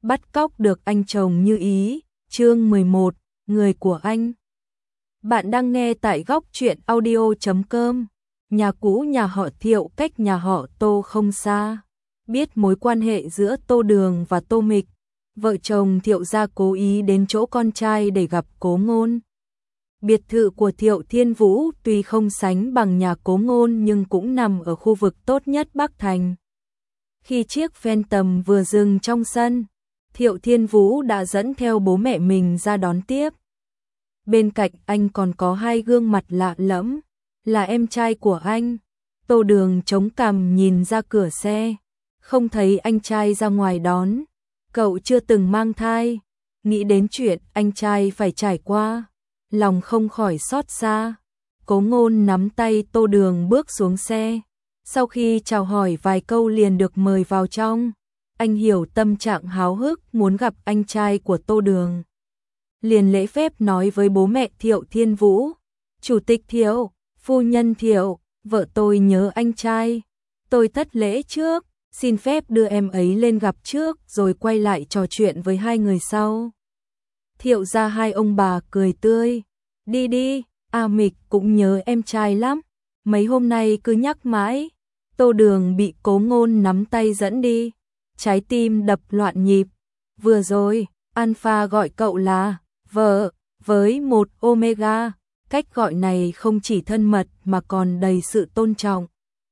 bắt cóc được anh chồng như ý, chương 11, người của anh. Bạn đang nghe tại góc truyện audio.com. Nhà cũ nhà họ Thiệu cách nhà họ Tô không xa. Biết mối quan hệ giữa Tô Đường và Tô Mịch, vợ chồng Thiệu gia cố ý đến chỗ con trai để gặp Cố Ngôn. Biệt thự của Thiệu Thiên Vũ tuy không sánh bằng nhà Cố Ngôn nhưng cũng nằm ở khu vực tốt nhất Bắc Thành. Khi chiếc Phantom vừa dừng trong sân, Thiệu Thiên Vũ đã dẫn theo bố mẹ mình ra đón tiếp. Bên cạnh anh còn có hai gương mặt lạ lẫm, là em trai của anh. Tô Đường chống cằm nhìn ra cửa xe, không thấy anh trai ra ngoài đón. Cậu chưa từng mang thai, nghĩ đến chuyện anh trai phải trải qua, lòng không khỏi xót xa. Cố Ngôn nắm tay Tô Đường bước xuống xe, sau khi chào hỏi vài câu liền được mời vào trong. Anh hiểu tâm trạng háo hức muốn gặp anh trai của Tô Đường, liền lễ phép nói với bố mẹ Thiệu Thiên Vũ: "Chủ tịch Thiệu, phu nhân Thiệu, vợ tôi nhớ anh trai. Tôi thất lễ trước, xin phép đưa em ấy lên gặp trước rồi quay lại trò chuyện với hai người sau." Thiệu gia hai ông bà cười tươi: "Đi đi, A Mịch cũng nhớ em trai lắm, mấy hôm nay cứ nhắc mãi." Tô Đường bị Cố Ngôn nắm tay dẫn đi, trái tim đập loạn nhịp. Vừa rồi, Alpha gọi cậu là vợ, với một Omega, cách gọi này không chỉ thân mật mà còn đầy sự tôn trọng.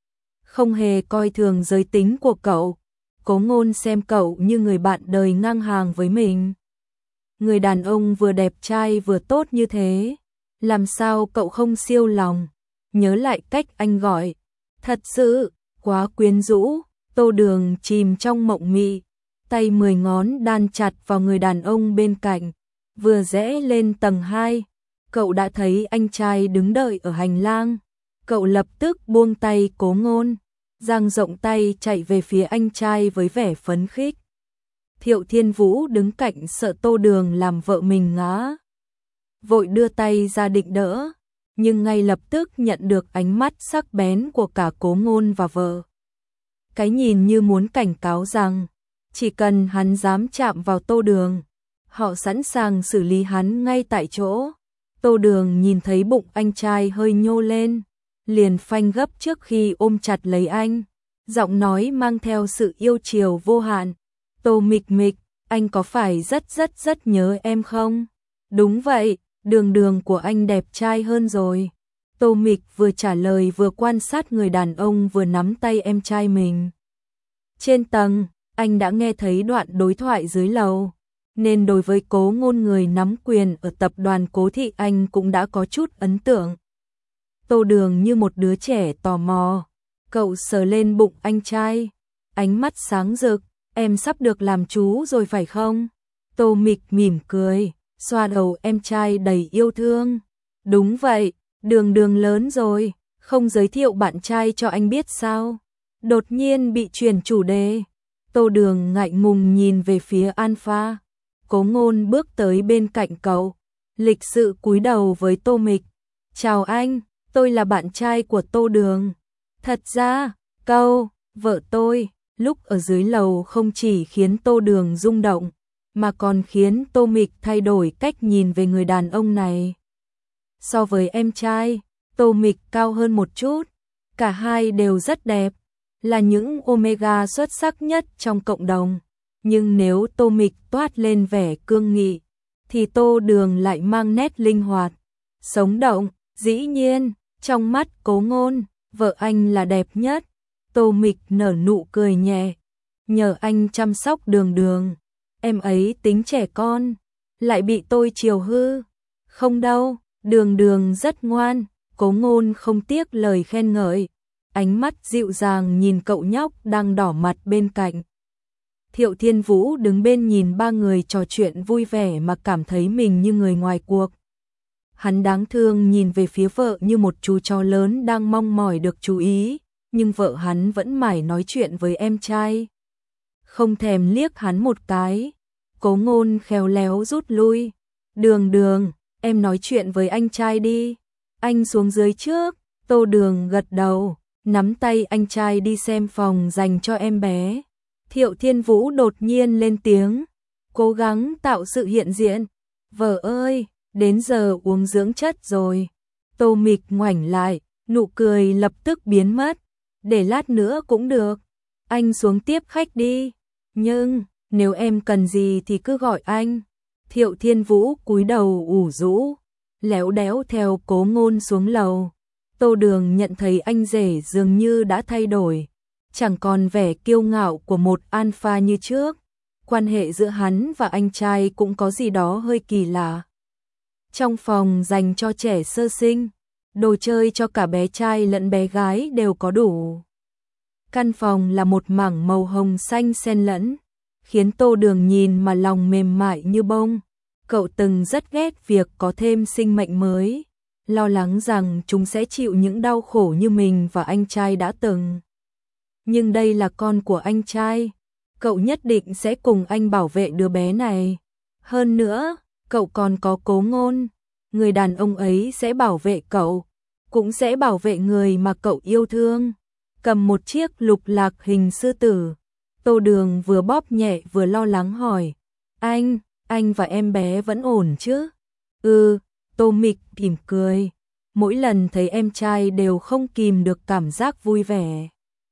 Không hề coi thường giới tính của cậu, Cố Ngôn xem cậu như người bạn đời ngang hàng với mình. Người đàn ông vừa đẹp trai vừa tốt như thế, làm sao cậu không siêu lòng. Nhớ lại cách anh gọi, thật sự quá quyến rũ. Tô Đường chìm trong mộng mị, tay 10 ngón đan chặt vào người đàn ông bên cạnh. Vừa rẽ lên tầng 2, cậu đã thấy anh trai đứng đợi ở hành lang. Cậu lập tức buông tay Cố Ngôn, dang rộng tay chạy về phía anh trai với vẻ phấn khích. Thiệu Thiên Vũ đứng cạnh sợ Tô Đường làm vợ mình ngã, vội đưa tay ra định đỡ, nhưng ngay lập tức nhận được ánh mắt sắc bén của cả Cố Ngôn và vợ. Cái nhìn như muốn cảnh cáo rằng, chỉ cần hắn dám chạm vào Tô Đường, họ sẵn sàng xử lý hắn ngay tại chỗ. Tô Đường nhìn thấy bụng anh trai hơi nhô lên, liền phanh gấp trước khi ôm chặt lấy anh, giọng nói mang theo sự yêu chiều vô hạn: "Tô Mịch Mịch, anh có phải rất nhớ em không?" "Đúng vậy, Đường Đường của anh đẹp trai hơn rồi." Tô Mịch vừa trả lời vừa quan sát người đàn ông vừa nắm tay em trai mình. Trên tầng, anh đã nghe thấy đoạn đối thoại dưới lầu, nên đối với Cố Ngôn, người nắm quyền ở tập đoàn Cố Thị, anh cũng đã có chút ấn tượng. Tô Đường như một đứa trẻ tò mò, cậu sờ lên bụng anh trai, ánh mắt sáng rực: "Em sắp được làm chú rồi phải không?" Tô Mịch mỉm cười, xoa đầu em trai đầy yêu thương: "Đúng vậy, Đường Đường lớn rồi, không giới thiệu bạn trai cho anh biết sao?" Đột nhiên bị chuyển chủ đề, Tô Đường ngại ngùng nhìn về phía Alpha. Cố Ngôn bước tới bên cạnh cậu, lịch sự cúi đầu với Tô Mịch: "Chào anh, tôi là bạn trai của Tô Đường." Thật ra, vợ tôi, lúc ở dưới lầu không chỉ khiến Tô Đường rung động, mà còn khiến Tô Mịch thay đổi cách nhìn về người đàn ông này. So với em trai, Tô Mịch cao hơn một chút, cả hai đều rất đẹp, là những Omega xuất sắc nhất trong cộng đồng. Nhưng nếu Tô Mịch toát lên vẻ cương nghị, thì Tô Đường lại mang nét linh hoạt, sống động. Dĩ nhiên, trong mắt Cố Ngôn, vợ anh là đẹp nhất. Tô Mịch nở nụ cười nhẹ: "Nhờ anh chăm sóc Đường Đường, em ấy tính trẻ con, lại bị tôi chiều hư." "Không đâu, Đường Đường rất ngoan." Cố Ngôn không tiếc lời khen ngợi, ánh mắt dịu dàng nhìn cậu nhóc đang đỏ mặt bên cạnh. Thiệu Thiên Vũ đứng bên nhìn ba người trò chuyện vui vẻ mà cảm thấy mình như người ngoài cuộc. Hắn đáng thương nhìn về phía vợ như một chú chó lớn đang mong mỏi được chú ý, nhưng vợ hắn vẫn mải nói chuyện với em trai, không thèm liếc hắn một cái. Cố Ngôn khéo léo rút lui: "Đường Đường, em nói chuyện với anh trai đi, anh xuống dưới trước." Tô Đường gật đầu, nắm tay anh trai đi xem phòng dành cho em bé. Thiệu Thiên Vũ đột nhiên lên tiếng: cố gắng tạo sự hiện diện. Vợ ơi, đến giờ uống dưỡng chất rồi. Tô Mịch ngoảnh lại, nụ cười lập tức biến mất. Để lát nữa cũng được. Anh xuống tiếp khách đi. Nhưng, nếu em cần gì thì cứ gọi anh. Thiệu Thiên Vũ cúi đầu ủ rũ, léo đéo theo Cố Ngôn xuống lầu. Tô Đường nhận thấy anh rể dường như đã thay đổi, chẳng còn vẻ kiêu ngạo của một alpha như trước. Quan hệ giữa hắn và anh trai cũng có gì đó hơi kỳ lạ. Trong phòng dành cho trẻ sơ sinh, đồ chơi cho cả bé trai lẫn bé gái đều có đủ. Căn phòng là một mảng màu hồng xanh xen lẫn, khiến Tô Đường nhìn mà lòng mềm mại như bông. Cậu từng rất ghét việc có thêm sinh mệnh mới, lo lắng rằng chúng sẽ chịu những đau khổ như mình và anh trai đã từng. Nhưng đây là con của anh trai, cậu nhất định sẽ cùng anh bảo vệ đứa bé này. Hơn nữa, cậu còn có Cố Ngôn, người đàn ông ấy sẽ bảo vệ cậu, cũng sẽ bảo vệ người mà cậu yêu thương. Cầm một chiếc lục lạc hình sư tử, Tô Đường vừa bóp nhẹ vừa lo lắng hỏi, anh và em bé vẫn ổn chứ? Tô Mịch mỉm cười, mỗi lần thấy em trai đều không kìm được cảm giác vui vẻ.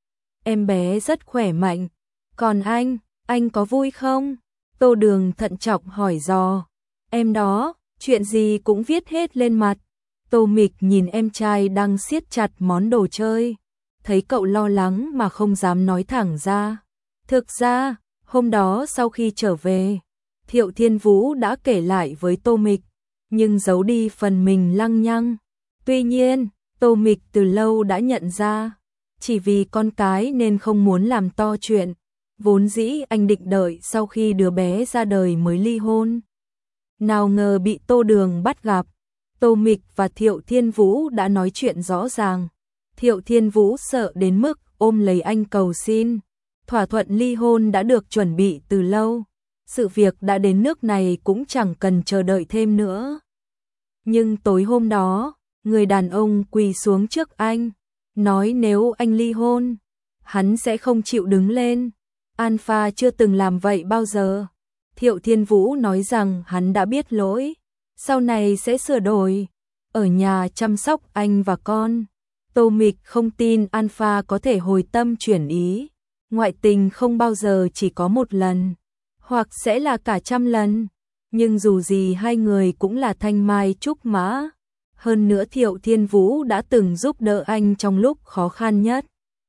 Em bé rất khỏe mạnh, còn anh có vui không? Tô Đường thận trọng hỏi dò. Em đó, chuyện gì cũng viết hết lên mặt. Tô Mịch nhìn em trai đang siết chặt món đồ chơi, thấy cậu lo lắng mà không dám nói thẳng ra. Thực ra, hôm đó sau khi trở về, Thiệu Thiên Vũ đã kể lại với Tô Mịch, nhưng giấu đi phần mình lăng nhăng. Tuy nhiên, Tô Mịch từ lâu đã nhận ra, chỉ vì con cái nên không muốn làm to chuyện. Vốn dĩ anh định đợi sau khi đứa bé ra đời mới ly hôn. Nào ngờ bị Tô Đường bắt gặp. Tô Mịch và Thiệu Thiên Vũ đã nói chuyện rõ ràng. Thiệu Thiên Vũ sợ đến mức ôm lấy anh cầu xin. Thỏa thuận ly hôn đã được chuẩn bị từ lâu. Sự việc đã đến nước này cũng chẳng cần chờ đợi thêm nữa. Nhưng tối hôm đó, người đàn ông quỳ xuống trước anh, nói nếu anh ly hôn, hắn sẽ không chịu đứng lên. Alpha chưa từng làm vậy bao giờ. Thiệu Thiên Vũ nói rằng hắn đã biết lỗi, sau này sẽ sửa đổi, ở nhà chăm sóc anh và con. Tô Mịch không tin Alpha có thể hồi tâm chuyển ý. Ngoại tình không bao giờ chỉ có một lần, hoặc sẽ là cả trăm lần. Nhưng dù gì hai người cũng là thanh mai trúc mã. Hơn nữa Thiệu Thiên Vũ đã từng giúp đỡ anh trong lúc khó khăn nhất.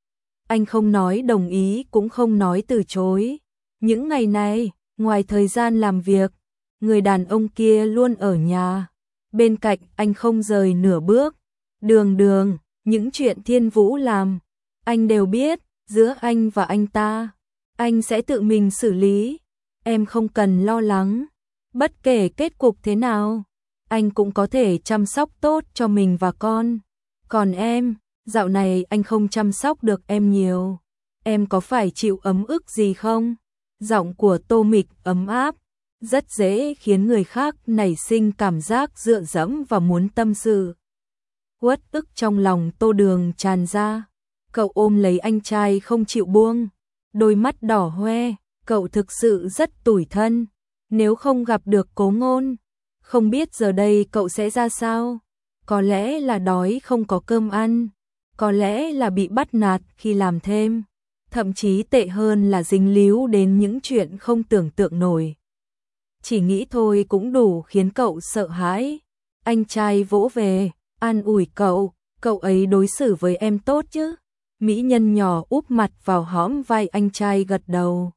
Anh không nói đồng ý cũng không nói từ chối. Những ngày này, ngoài thời gian làm việc, người đàn ông kia luôn ở nhà. Bên cạnh anh không rời nửa bước. Đường, những chuyện Thiên Vũ làm, anh đều biết, giữa anh và anh ta, anh sẽ tự mình xử lý. Em không cần lo lắng, bất kể kết cục thế nào, anh cũng có thể chăm sóc tốt cho mình và con. Còn em, dạo này anh không chăm sóc được em nhiều. Em có phải chịu ấm ức gì không? Giọng của Tô Mịch ấm áp, rất dễ khiến người khác nảy sinh cảm giác dựa dẫm và muốn tâm sự. Uất ức trong lòng Tô Đường tràn ra. Cậu ôm lấy anh trai không chịu buông, đôi mắt đỏ hoe. Cậu thực sự rất tủi thân. Nếu không gặp được Cố Ngôn, không biết giờ đây cậu sẽ ra sao. Có lẽ là đói không có cơm ăn, có lẽ là bị bắt nạt khi làm thêm, thậm chí tệ hơn là dính líu đến những chuyện không tưởng tượng nổi. Chỉ nghĩ thôi cũng đủ khiến cậu sợ hãi. Anh trai vỗ về, an ủi cậu ấy đối xử với em tốt chứ? Mỹ nhân nhỏ úp mặt vào hõm vai anh trai gật đầu.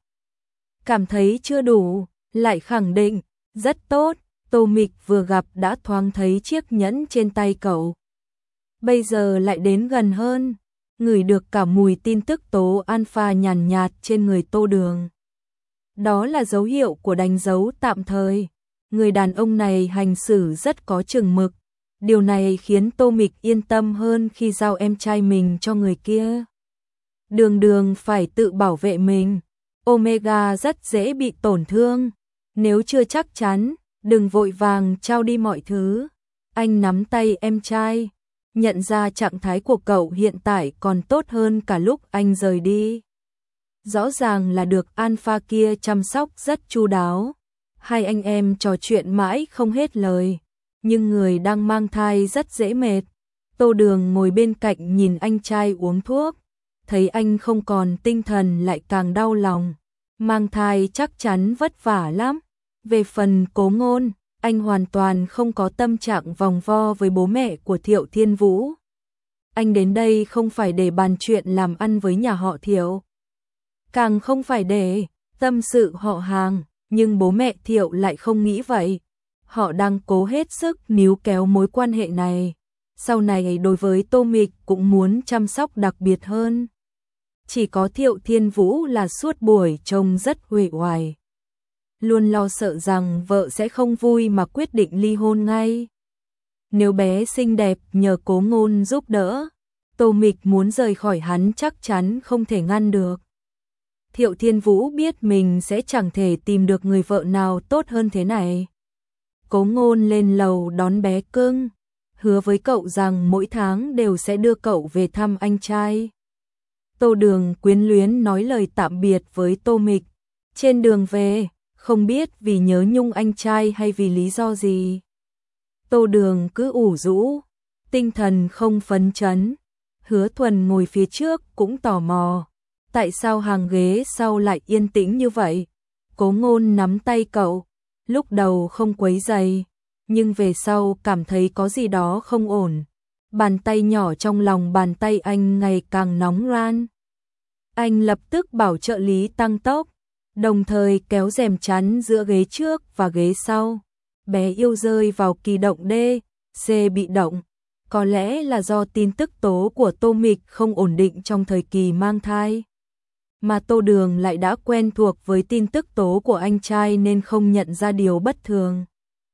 Cảm thấy chưa đủ, lại khẳng định, rất tốt. Tô Mịch vừa gặp đã thoáng thấy chiếc nhẫn trên tay cậu. Bây giờ lại đến gần hơn, ngửi được cả mùi tin tức tố alpha nhàn nhạt trên người Tô Đường. Đó là dấu hiệu của đánh dấu tạm thời. Người đàn ông này hành xử rất có chừng mực. Điều này khiến Tô Mịch yên tâm hơn khi giao em trai mình cho người kia. Đường phải tự bảo vệ mình. Omega rất dễ bị tổn thương. Nếu chưa chắc chắn, đừng vội vàng trao đi mọi thứ. Anh nắm tay em trai, nhận ra trạng thái của cậu hiện tại còn tốt hơn cả lúc anh rời đi. Rõ ràng là được alpha kia chăm sóc rất chu đáo. Hai anh em trò chuyện mãi không hết lời, nhưng người đang mang thai rất dễ mệt. Tô Đường ngồi bên cạnh nhìn anh trai uống thuốc, thấy anh không còn tinh thần lại càng đau lòng. Mang thai chắc chắn vất vả lắm. Về phần Cố Ngôn, anh hoàn toàn không có tâm trạng vòng vo với bố mẹ của Thiệu Thiên Vũ. Anh đến đây không phải để bàn chuyện làm ăn với nhà họ Thiệu, càng không phải để tâm sự họ hàng, nhưng bố mẹ Thiệu lại không nghĩ vậy. Họ đang cố hết sức níu kéo mối quan hệ này. Sau này đối với Tô Mịch cũng muốn chăm sóc đặc biệt hơn. Chỉ có Thiệu Thiên Vũ là suốt buổi trông rất uể oải, luôn lo sợ rằng vợ sẽ không vui mà quyết định ly hôn ngay. Nếu bé xinh đẹp nhờ Cố Ngôn giúp đỡ, Tô Mịch muốn rời khỏi hắn chắc chắn không thể ngăn được. Thiệu Thiên Vũ biết mình sẽ chẳng thể tìm được người vợ nào tốt hơn thế này. Cố Ngôn lên lầu đón bé cưng, hứa với cậu rằng mỗi tháng đều sẽ đưa cậu về thăm anh trai. Tô Đường quyến luyến nói lời tạm biệt với Tô Mịch. Trên đường về, không biết vì nhớ nhung anh trai hay vì lý do gì, Tô Đường cứ ủ rũ, tinh thần không phấn chấn. Hứa Thuần ngồi phía trước cũng tò mò, tại sao hàng ghế sau lại yên tĩnh như vậy? Cố Ngôn nắm tay cậu, lúc đầu không quấy rầy, nhưng về sau cảm thấy có gì đó không ổn. Bàn tay nhỏ trong lòng bàn tay anh ngày càng nóng ran. Anh lập tức bảo trợ lý tăng tốc, đồng thời kéo rèm chắn giữa ghế trước và ghế sau. Bé yêu rơi vào kỳ động D, C bị động. Có lẽ là do tin tức tố của Tô Mịch không ổn định trong thời kỳ mang thai, mà Tô Đường lại đã quen thuộc với tin tức tố của anh trai nên không nhận ra điều bất thường.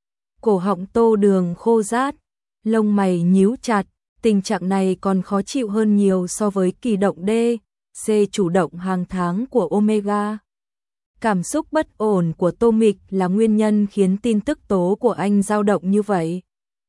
Cổ họng Tô Đường khô rát, lông mày nhíu chặt, tình trạng này còn khó chịu hơn nhiều so với kỳ động D, C chủ động hàng tháng của Omega. Cảm xúc bất ổn của Tô Mịch là nguyên nhân khiến tin tức tố của anh dao động như vậy.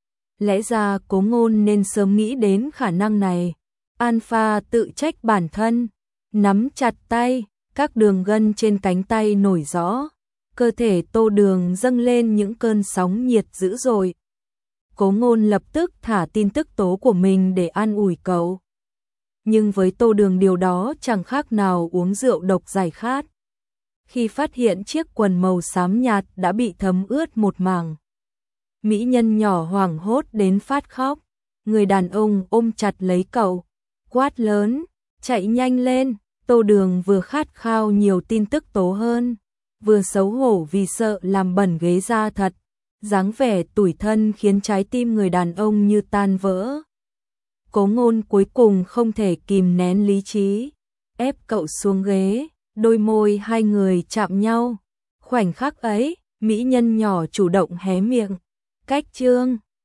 Lẽ ra Cố Ngôn nên sớm nghĩ đến khả năng này. Alpha tự trách bản thân, nắm chặt tay, các đường gân trên cánh tay nổi rõ. Cơ thể Tô Đường dâng lên những cơn sóng nhiệt dữ dội. Cố Ngôn lập tức thả tin tức tố của mình để an ủi cậu. Nhưng với Tô Đường điều đó chẳng khác nào uống rượu độc giải khát. Khi phát hiện chiếc quần màu xám nhạt đã bị thấm ướt một mảng, mỹ nhân nhỏ hoảng hốt đến phát khóc. Người đàn ông ôm chặt lấy cậu, quát lớn, chạy nhanh lên. Tô Đường vừa khát khao nhiều tin tức tố hơn, vừa xấu hổ vì sợ làm bẩn ghế da thật. Dáng vẻ tủi thân khiến trái tim người đàn ông như tan vỡ. Cố Ngôn cuối cùng không thể kìm nén lý trí, ép cậu xuống ghế, đôi môi hai người chạm nhau. Khoảnh khắc ấy, mỹ nhân nhỏ chủ động hé miệng. Cách chương